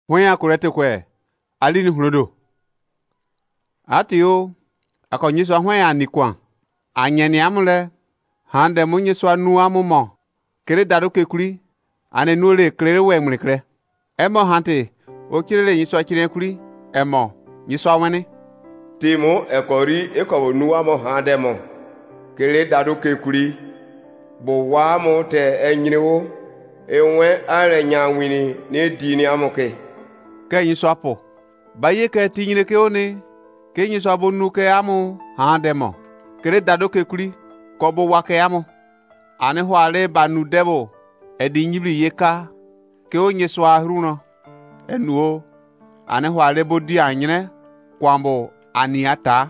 Wanya kurete kwe alini hulodo. Atio akonyiswa wanya nikwa. Anyeni amule hande munyiswa nu amumo. Kere daruke kuli ane nule klere we mlikre. Emo hante okirele nyiswa kire kuli emo nyiswa wene. Timo ekori ekowo nu amo hande mo. Kere daruke kuli bo wa mo te enyinewo enwe are nyanwini ne dini amoke. Ke nyiswa po. Baye ke tinyine ke one ke nyiswa bonu ke amu hande mo. Kere daruke kuli kobo wake amu. Ane hwale banu debo edi nyibli yeka ke o nyiswa hruno enuo ane hwale bodi anyine kwambo ani ata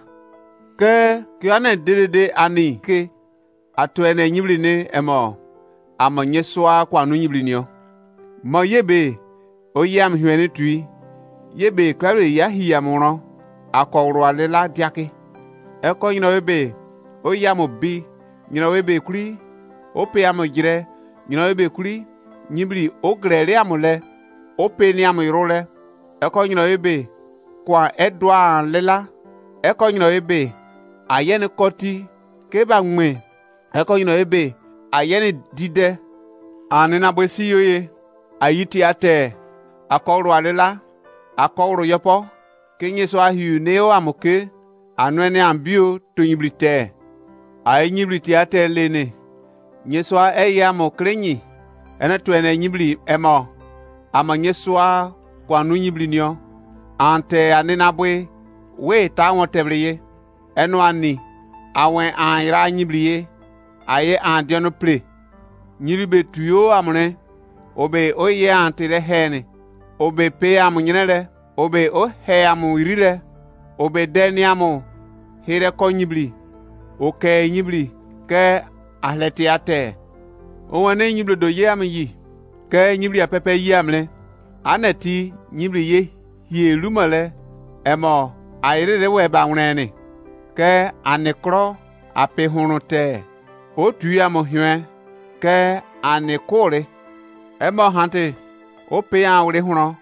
ke ane dedede ani ke ato ene nyibli ne emo amo nyiswa kwanu nyibli nio mo yebe o yam hwene tui yebe klare ya hiyamuno akowro alela diake eko nyino webe o yam obi nyino webe kuli ope amojire nyino webe kuli nyibli ogrere amule ope ni amirole eko nyino webe kwa edwa lela eko nyino webe ayene koti keba ngwe eko nyino webe ayene dide anena bwesi yoye ayiti ate akowro alela akowro yopo kenyeso ahiu neo amoke anwene ambio to nyiblite ay nyiblite ate lene nyeswa eya mo krenyi ene twene nyibli emo ama nyeswa kwa nu nyibli nio ante anena bwe we ta won tebliye eno ani awen anra nyibliye aye andiono ple nyiribe tuyo amune obe oye ante le hene obe pe amunyele obe o he amu irile obe deni amu hire ko nyibli oke nyibli ke ahleti ate owane nyibli do ye am yi ke nyibli apepe yi amle aneti nyibli ye ye lumale emo ayire we ba nwene ke anekro ape hunute o tuya mo hwe ke anekore emo hante o pe awre huno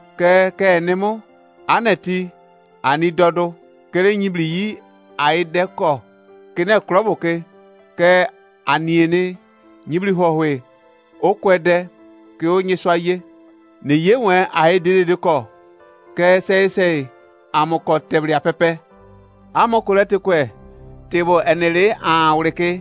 ke nemo aneti ani dodo kere nyibli yi aideko kene kroboke ke aniene nyibli hohwe okwede ke onyiswa ye ne yewe aidede ko ke sei amoko tebri apepe amoko lete kwe tebo enele awreke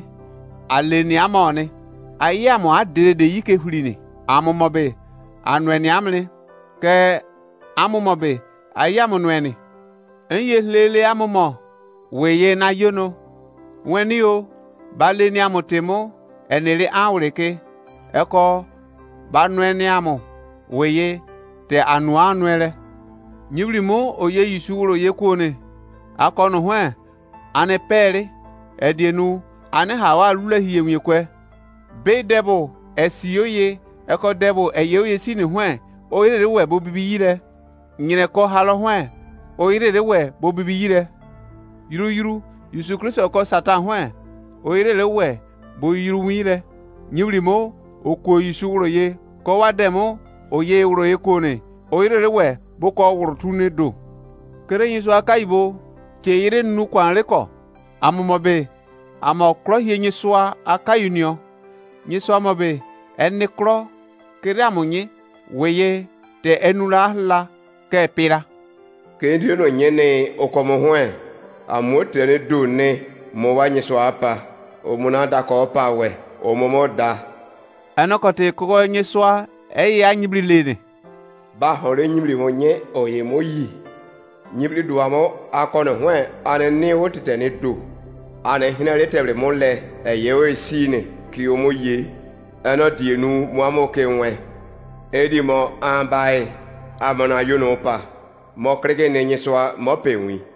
aleni amone ayamo adede yike hulini amumobe anweni amle ke amumobe ayamo nweni enye lele amumo weye na yono weni o baleni amotemo enele awreke eko banweni amu weye te anuanwele nyibli mo oye yisuwro ye kwone akono hwe ane pere edienu ane hawa lule hiye kwe be debo esiyoye eko debo eyoye sini hwe oyire we bo bibi yire nyine ko halo hwe oyire we bo bibi yire yuru Yesu Kristo ko satan hwe oyire we bo yiru wire nyibli mo okwo yisuwro ye ko wademo oye wro ye kwone oyire we bo ko wuro tune do kere Yesu akaibo che yire nu kwanle ko amumobe amokro hie nyiswa akayunio nyiswa mobe enikro kere amunyi weye te enula la ke pira Kendi no nyene okomo hwe amotere do ne mo wa nyiswa apa o munada ko pa we o momoda enokote ko nyiswa eya nyibli lene ba hore nyibli monye oye moyi nyibli duamo akono hwe ane ni wotete ne do ane hinale teble mole eyewe sine ki omoye eno dienu muamo kenwe edimo ambae amana yono pa mo krege ne nyiswa mo penwi